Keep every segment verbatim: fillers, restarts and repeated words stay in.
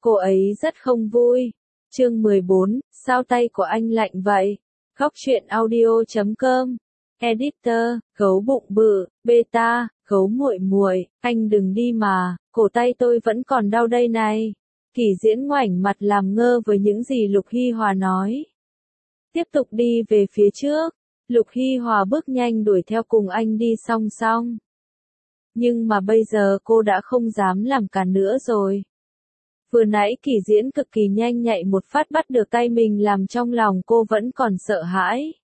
Cô ấy rất không vui. Chương mười bốn, sao tay của anh lạnh vậy? Góc truyện audio chấm com. Editor, gấu bụng bự, beta, gấu muội muội, anh đừng đi mà, cổ tay tôi vẫn còn đau đây này. Kỷ Diễn ngoảnh mặt làm ngơ với những gì Lục Hy Hòa nói. Tiếp tục đi về phía trước, Lục Hy Hòa bước nhanh đuổi theo cùng anh đi song song. Nhưng mà bây giờ cô đã không dám làm cản nữa rồi. Vừa nãy Kỷ Diễn cực kỳ nhanh nhạy một phát bắt được tay mình làm trong lòng cô vẫn còn sợ hãi.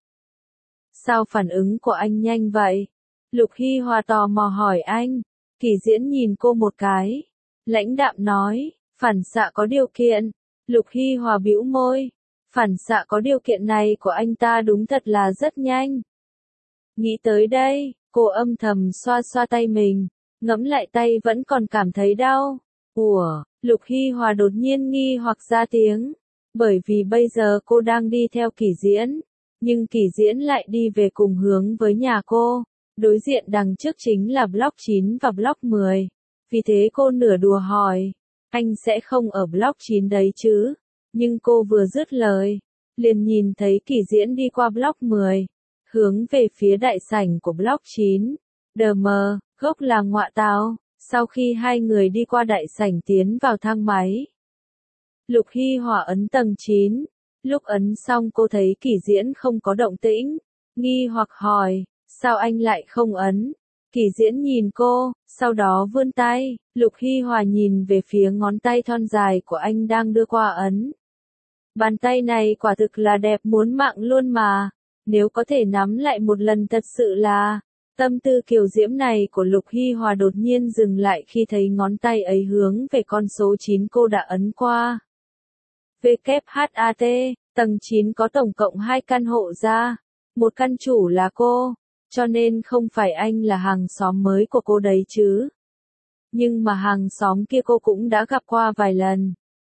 Sao phản ứng của anh nhanh vậy? Lục Hy Hòa tò mò hỏi anh. Kỷ Diễn nhìn cô một cái. Lãnh đạm nói, phản xạ có điều kiện. Lục Hy Hòa bĩu môi. Phản xạ có điều kiện này của anh ta đúng thật là rất nhanh. Nghĩ tới đây, cô âm thầm xoa xoa tay mình. Ngẫm lại tay vẫn còn cảm thấy đau. Ủa, Lục Hy Hòa đột nhiên nghi hoặc ra tiếng. Bởi vì bây giờ cô đang đi theo Kỷ Diễn. Nhưng Kỷ Diễn lại đi về cùng hướng với nhà cô. Đối diện đằng trước chính là block chín và block mười. Vì thế cô nửa đùa hỏi. Anh sẽ không ở block chín đấy chứ? Nhưng cô vừa dứt lời. Liền nhìn thấy Kỷ Diễn đi qua block mười. Hướng về phía đại sảnh của block chín. Đờ mờ, gốc là ngọa táo. Sau khi hai người đi qua đại sảnh tiến vào thang máy. Lục Hy Hòa ấn tầng chín. Lúc ấn xong cô thấy Kỷ Diễn không có động tĩnh. Nghi hoặc hỏi, sao anh lại không ấn? Kỷ Diễn nhìn cô, sau đó vươn tay. Lục Hy Hòa nhìn về phía ngón tay thon dài của anh đang đưa qua ấn. Bàn tay này quả thực là đẹp muốn mạng luôn mà. Nếu có thể nắm lại một lần thật sự là... Tâm tư kiều diễm này của Lục Hy Hòa đột nhiên dừng lại khi thấy ngón tay ấy hướng về con số chín cô đã ấn qua. vê kép hát a tê, tầng chín có tổng cộng hai căn hộ ra. Một căn chủ là cô, cho nên không phải anh là hàng xóm mới của cô đấy chứ. Nhưng mà hàng xóm kia cô cũng đã gặp qua vài lần.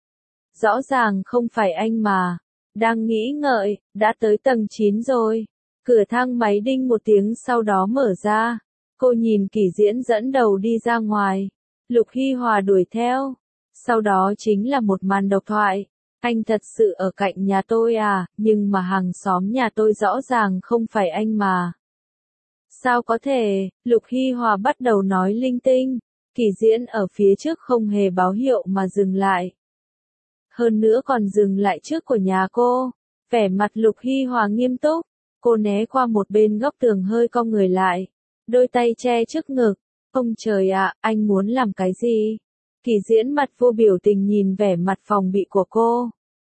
Rõ ràng không phải anh mà. Đang nghĩ ngợi, đã tới tầng chín rồi. Cửa thang máy đinh một tiếng sau đó mở ra. Cô nhìn Kỷ Diễn dẫn đầu đi ra ngoài. Lục Hy Hòa đuổi theo. Sau đó chính là một màn độc thoại. Anh thật sự ở cạnh nhà tôi à, nhưng mà hàng xóm nhà tôi rõ ràng không phải anh mà. Sao có thể, Lục Hy Hòa bắt đầu nói linh tinh. Kỷ Diễn ở phía trước không hề báo hiệu mà dừng lại. Hơn nữa còn dừng lại trước của nhà cô. Vẻ mặt Lục Hy Hòa nghiêm túc. Cô né qua một bên góc tường hơi cong người lại. Đôi tay che trước ngực. Ông trời ạ, anh muốn làm cái gì? Kỷ Diễn mặt vô biểu tình nhìn vẻ mặt phòng bị của cô.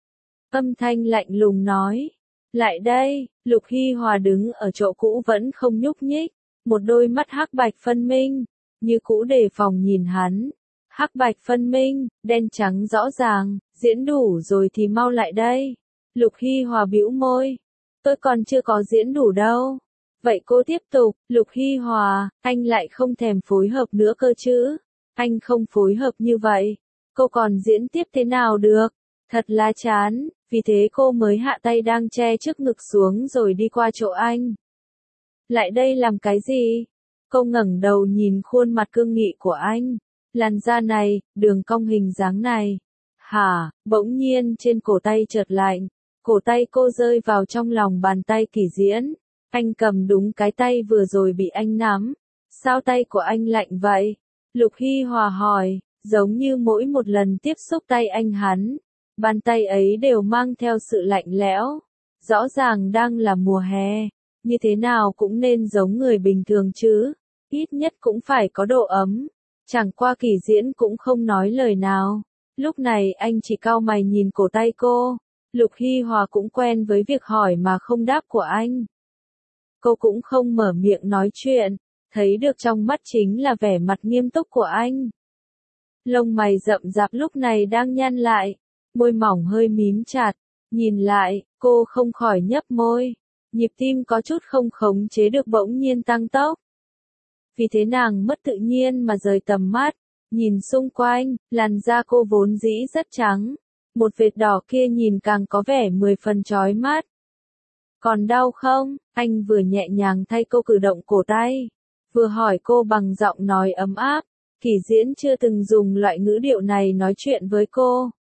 Âm thanh lạnh lùng nói. Lại đây, Lục Hy Hòa đứng ở chỗ cũ vẫn không nhúc nhích. Một đôi mắt hắc bạch phân minh. Như cũ đề phòng nhìn hắn. Hắc bạch phân minh, đen trắng rõ ràng. Diễn đủ rồi thì mau lại đây. Lục Hy Hòa bĩu môi. Tôi còn chưa có diễn đủ đâu. Vậy cô tiếp tục, Lục Hy Hòa, anh lại không thèm phối hợp nữa cơ chứ. Anh không phối hợp như vậy. Cô còn diễn tiếp thế nào được? Thật là chán, vì thế cô mới hạ tay đang che trước ngực xuống rồi đi qua chỗ anh. Lại đây làm cái gì? Cô ngẩng đầu nhìn khuôn mặt cương nghị của anh. Làn da này, đường cong hình dáng này. Hả, bỗng nhiên trên cổ tay chợt lạnh. Cổ tay cô rơi vào trong lòng bàn tay Kỷ Diễn. Anh cầm đúng cái tay vừa rồi bị anh nắm. Sao tay của anh lạnh vậy? Lục Hy Hòa hỏi, giống như mỗi một lần tiếp xúc tay anh hắn. Bàn tay ấy đều mang theo sự lạnh lẽo. Rõ ràng đang là mùa hè. Như thế nào cũng nên giống người bình thường chứ. Ít nhất cũng phải có độ ấm. Chẳng qua Kỷ Diễn cũng không nói lời nào. Lúc này anh chỉ cau mày nhìn cổ tay cô. Lục Hy Hòa cũng quen với việc hỏi mà không đáp của anh. Cô cũng không mở miệng nói chuyện, thấy được trong mắt chính là vẻ mặt nghiêm túc của anh. Lông mày rậm rạp lúc này đang nhăn lại, môi mỏng hơi mím chặt, nhìn lại, cô không khỏi nhấp môi, nhịp tim có chút không khống chế được bỗng nhiên tăng tốc. Vì thế nàng mất tự nhiên mà rời tầm mắt, nhìn xung quanh, làn da cô vốn dĩ rất trắng. Một vệt đỏ kia nhìn càng có vẻ mười phần chói mắt. Còn đau không? Anh vừa nhẹ nhàng thay cô cử động cổ tay. Vừa hỏi cô bằng giọng nói ấm áp. Kỷ Diễn chưa từng dùng loại ngữ điệu này nói chuyện với cô.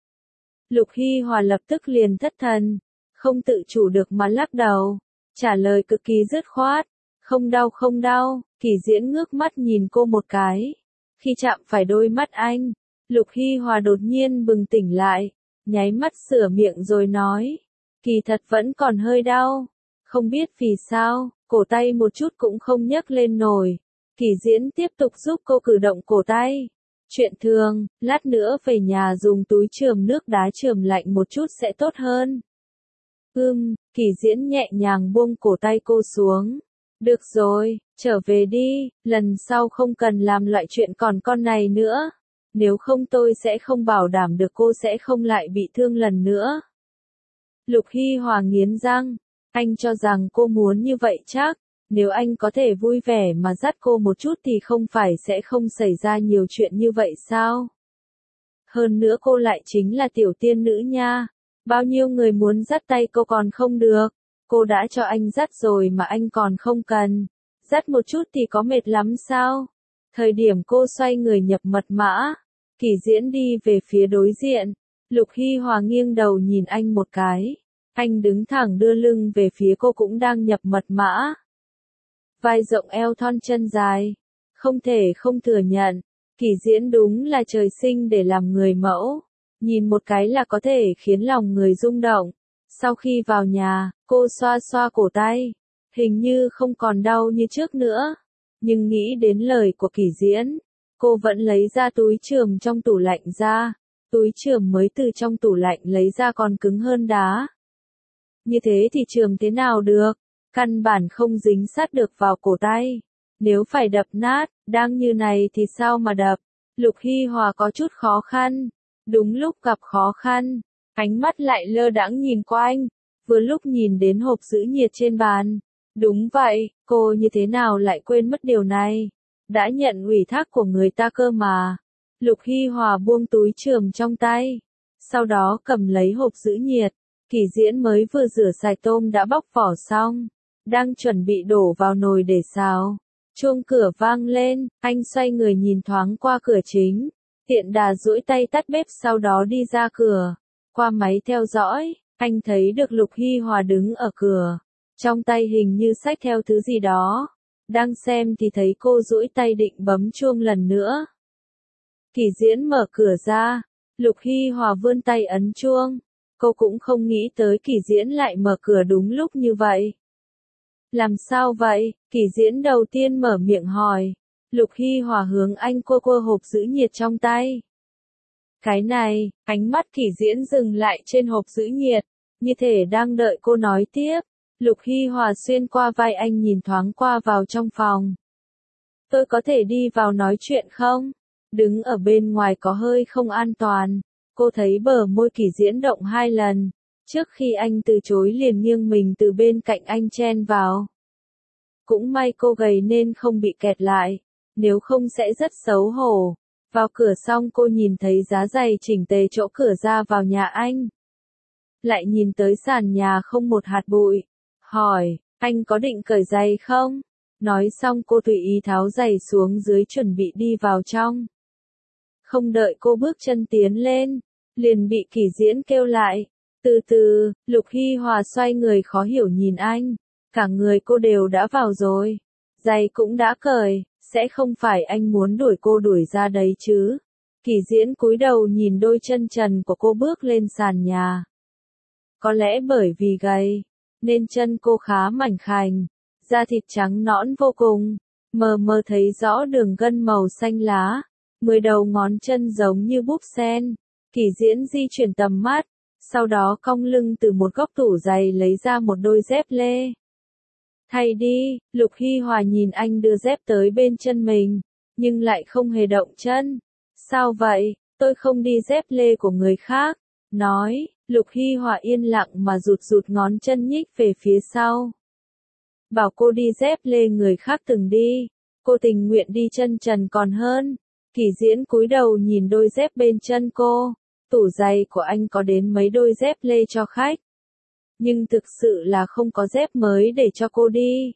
Lục Hy Hòa lập tức liền thất thần, không tự chủ được mà lắc đầu, trả lời cực kỳ dứt khoát, không đau không đau. Kỳ Diễn ngước mắt nhìn cô một cái, khi chạm phải đôi mắt anh, Lục Hy Hòa đột nhiên bừng tỉnh lại, nháy mắt sửa miệng rồi nói, kỳ thật vẫn còn hơi đau, không biết vì sao, cổ tay một chút cũng không nhấc lên nổi. Kỳ Diễn tiếp tục giúp cô cử động cổ tay. Chuyện thường, lát nữa về nhà dùng túi chườm nước đá chườm lạnh một chút sẽ tốt hơn. Ừm, Kỳ Diễn nhẹ nhàng buông cổ tay cô xuống. Được rồi, trở về đi, lần sau không cần làm loại chuyện còn con này nữa. Nếu không tôi sẽ không bảo đảm được cô sẽ không lại bị thương lần nữa. Lục Hy Hòa nghiến răng, anh cho rằng cô muốn như vậy chắc. Nếu anh có thể vui vẻ mà dắt cô một chút thì không phải sẽ không xảy ra nhiều chuyện như vậy sao? Hơn nữa cô lại chính là tiểu tiên nữ nha. Bao nhiêu người muốn dắt tay cô còn không được. Cô đã cho anh dắt rồi mà anh còn không cần. Dắt một chút thì có mệt lắm sao? Thời điểm cô xoay người nhập mật mã, Kỳ Diễn đi về phía đối diện. Lục Hy Hòa nghiêng đầu nhìn anh một cái. Anh đứng thẳng đưa lưng về phía cô cũng đang nhập mật mã. Vai rộng eo thon chân dài. Không thể không thừa nhận, Kỳ Diễn đúng là trời sinh để làm người mẫu. Nhìn một cái là có thể khiến lòng người rung động. Sau khi vào nhà, cô xoa xoa cổ tay. Hình như không còn đau như trước nữa. Nhưng nghĩ đến lời của Kỳ Diễn, cô vẫn lấy ra túi chườm trong tủ lạnh ra. Túi chườm mới từ trong tủ lạnh lấy ra còn cứng hơn đá. Như thế thì chườm thế nào được? Căn bản không dính sát được vào cổ tay. Nếu phải đập nát, đang như này thì sao mà đập? Lục Hy Hòa có chút khó khăn. Đúng lúc gặp khó khăn, ánh mắt lại lơ đãng nhìn qua anh, vừa lúc nhìn đến hộp giữ nhiệt trên bàn. Đúng vậy, cô như thế nào lại quên mất điều này? Đã nhận ủy thác của người ta cơ mà. Lục Hy Hòa buông túi chườm trong tay, sau đó cầm lấy hộp giữ nhiệt. Kỳ Diễn mới vừa rửa sạch tôm đã bóc vỏ xong, đang chuẩn bị đổ vào nồi để xào. Chuông cửa vang lên, anh xoay người nhìn thoáng qua cửa chính, tiện đà duỗi tay tắt bếp sau đó đi ra cửa. Qua máy theo dõi, anh thấy được Lục Hy Hòa đứng ở cửa, trong tay hình như xách theo thứ gì đó. Đang xem thì thấy cô duỗi tay định bấm chuông lần nữa. Kỳ Diễn mở cửa ra, Lục Hy Hòa vươn tay ấn chuông. Cô cũng không nghĩ tới Kỳ Diễn lại mở cửa đúng lúc như vậy. Làm sao vậy? Kỳ Diễn đầu tiên mở miệng hỏi. Lục Hy Hòa hướng anh cô cô hộp giữ nhiệt trong tay. Cái này, ánh mắt Kỳ Diễn dừng lại trên hộp giữ nhiệt, như thể đang đợi cô nói tiếp. Lục Hy Hòa xuyên qua vai anh nhìn thoáng qua vào trong phòng. Tôi có thể đi vào nói chuyện không? Đứng ở bên ngoài có hơi không an toàn. Cô thấy bờ môi Kỳ Diễn động hai lần. Trước khi anh từ chối liền nghiêng mình từ bên cạnh anh chen vào. Cũng may cô gầy nên không bị kẹt lại. Nếu không sẽ rất xấu hổ. Vào cửa xong cô nhìn thấy giá giày chỉnh tề chỗ cửa ra vào nhà anh. Lại nhìn tới sàn nhà không một hạt bụi. Hỏi, anh có định cởi giày không? Nói xong cô tùy ý tháo giày xuống dưới chuẩn bị đi vào trong. Không đợi cô bước chân tiến lên, liền bị Kỳ Diễn kêu lại. Từ từ, Lục Hy Hòa xoay người khó hiểu nhìn anh. Cả người cô đều đã vào rồi. Giày cũng đã cởi, sẽ không phải anh muốn đuổi cô đuổi ra đấy chứ. Kỳ Diễn cúi đầu nhìn đôi chân trần của cô bước lên sàn nhà. Có lẽ bởi vì gầy, nên chân cô khá mảnh khảnh, da thịt trắng nõn vô cùng, mờ mờ thấy rõ đường gân màu xanh lá, mười đầu ngón chân giống như búp sen. Kỳ Diễn di chuyển tầm mắt, sau đó cong lưng từ một góc tủ giày lấy ra một đôi dép lê. Thay đi, Lục Hy Hòa nhìn anh đưa dép tới bên chân mình, nhưng lại không hề động chân. Sao vậy, tôi không đi dép lê của người khác. Nói, Lục Hy Hòa yên lặng mà rụt rụt ngón chân nhích về phía sau. Bảo cô đi dép lê người khác từng đi, cô tình nguyện đi chân trần còn hơn. Kỳ Diễn cúi đầu nhìn đôi dép bên chân cô. Tủ giày của anh có đến mấy đôi dép lê cho khách. Nhưng thực sự là không có dép mới để cho cô đi.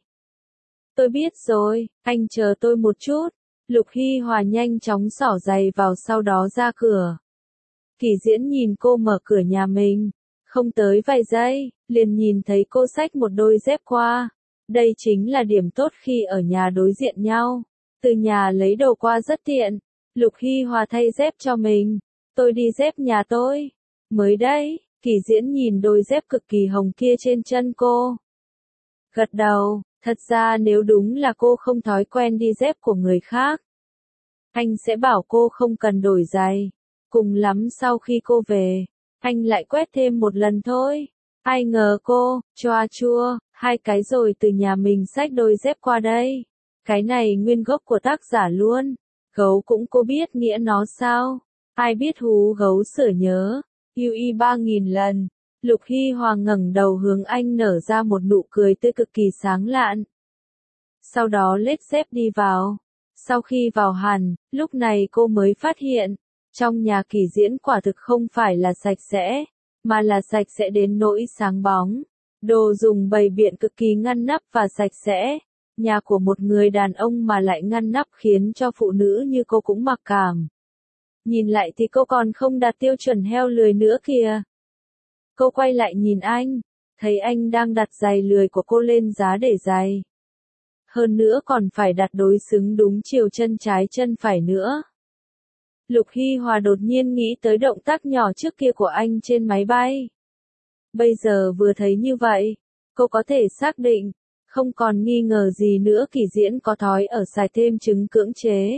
Tôi biết rồi, anh chờ tôi một chút. Lục Hy Hòa nhanh chóng xỏ giày vào sau đó ra cửa. Kỳ Diễn nhìn cô mở cửa nhà mình. Không tới vài giây, liền nhìn thấy cô xách một đôi dép qua. Đây chính là điểm tốt khi ở nhà đối diện nhau. Từ nhà lấy đồ qua rất tiện. Lục Hy Hòa thay dép cho mình. Tôi đi dép nhà tôi. Mới đây, Kỳ Diễn nhìn đôi dép cực kỳ hồng kia trên chân cô. Gật đầu, thật ra nếu đúng là cô không thói quen đi dép của người khác, anh sẽ bảo cô không cần đổi giày. Cùng lắm sau khi cô về, anh lại quét thêm một lần thôi. Ai ngờ cô, choa chua, hai cái rồi từ nhà mình xách đôi dép qua đây. Cái này nguyên gốc của tác giả luôn. Gấu cũng cô biết nghĩa nó sao? Ai biết hú gấu sửa nhớ. Yêu y ba nghìn lần. Lục Hy Hòa ngẩng đầu hướng anh nở ra một nụ cười tươi cực kỳ sáng lạn. Sau đó lết dép đi vào. Sau khi vào hẳn, lúc này cô mới phát hiện, trong nhà Kỳ Diễn quả thực không phải là sạch sẽ, mà là sạch sẽ đến nỗi sáng bóng. Đồ dùng bày biện cực kỳ ngăn nắp và sạch sẽ. Nhà của một người đàn ông mà lại ngăn nắp khiến cho phụ nữ như cô cũng mặc cảm. Nhìn lại thì cô còn không đạt tiêu chuẩn heo lười nữa kìa. Cô quay lại nhìn anh, thấy anh đang đặt giày lười của cô lên giá để giày. Hơn nữa còn phải đặt đối xứng đúng chiều chân trái chân phải nữa. Lục Hy Hòa đột nhiên nghĩ tới động tác nhỏ trước kia của anh trên máy bay. Bây giờ vừa thấy như vậy, cô có thể xác định, không còn nghi ngờ gì nữa Kỳ Diễn có thói ở xài thêm chứng cưỡng chế.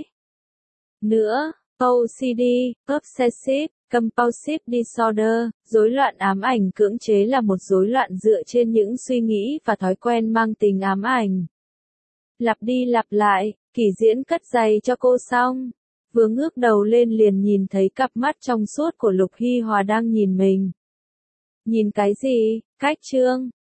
Nữa, O C D, Obsessive Compulsive Disorder, rối loạn ám ảnh cưỡng chế là một rối loạn dựa trên những suy nghĩ và thói quen mang tính ám ảnh. Lặp đi lặp lại, Kỳ Diễn cất giày cho cô xong. Vừa ngước đầu lên liền nhìn thấy cặp mắt trong suốt của Lục Hy Hòa đang nhìn mình. Nhìn cái gì? Cách trương.